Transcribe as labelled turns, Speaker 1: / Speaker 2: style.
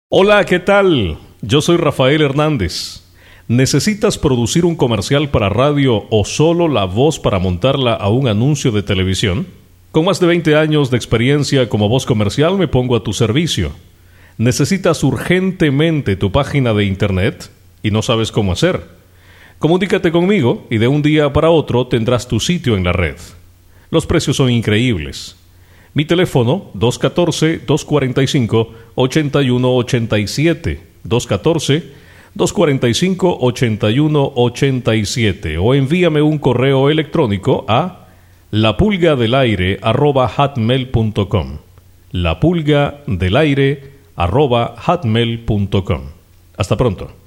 Speaker 1: Hola, ¿qué tal? Yo soy Rafael Hernández. ¿Necesitas producir un comercial para radio o solo la voz para montarla a un anuncio de televisión? Con más de 20 años de experiencia como voz comercial me pongo a tu servicio. ¿Necesitas urgentemente tu página de internet y no sabes cómo hacer? Comunícate conmigo y de un día para otro tendrás tu sitio en la red. Los precios son increíbles. Mi teléfono 214-245-8187, 214-245-8187 o envíame un correo electrónico a lapulgadelaire@hotmail.com, lapulgadelaire@hotmail.com. Hasta pronto.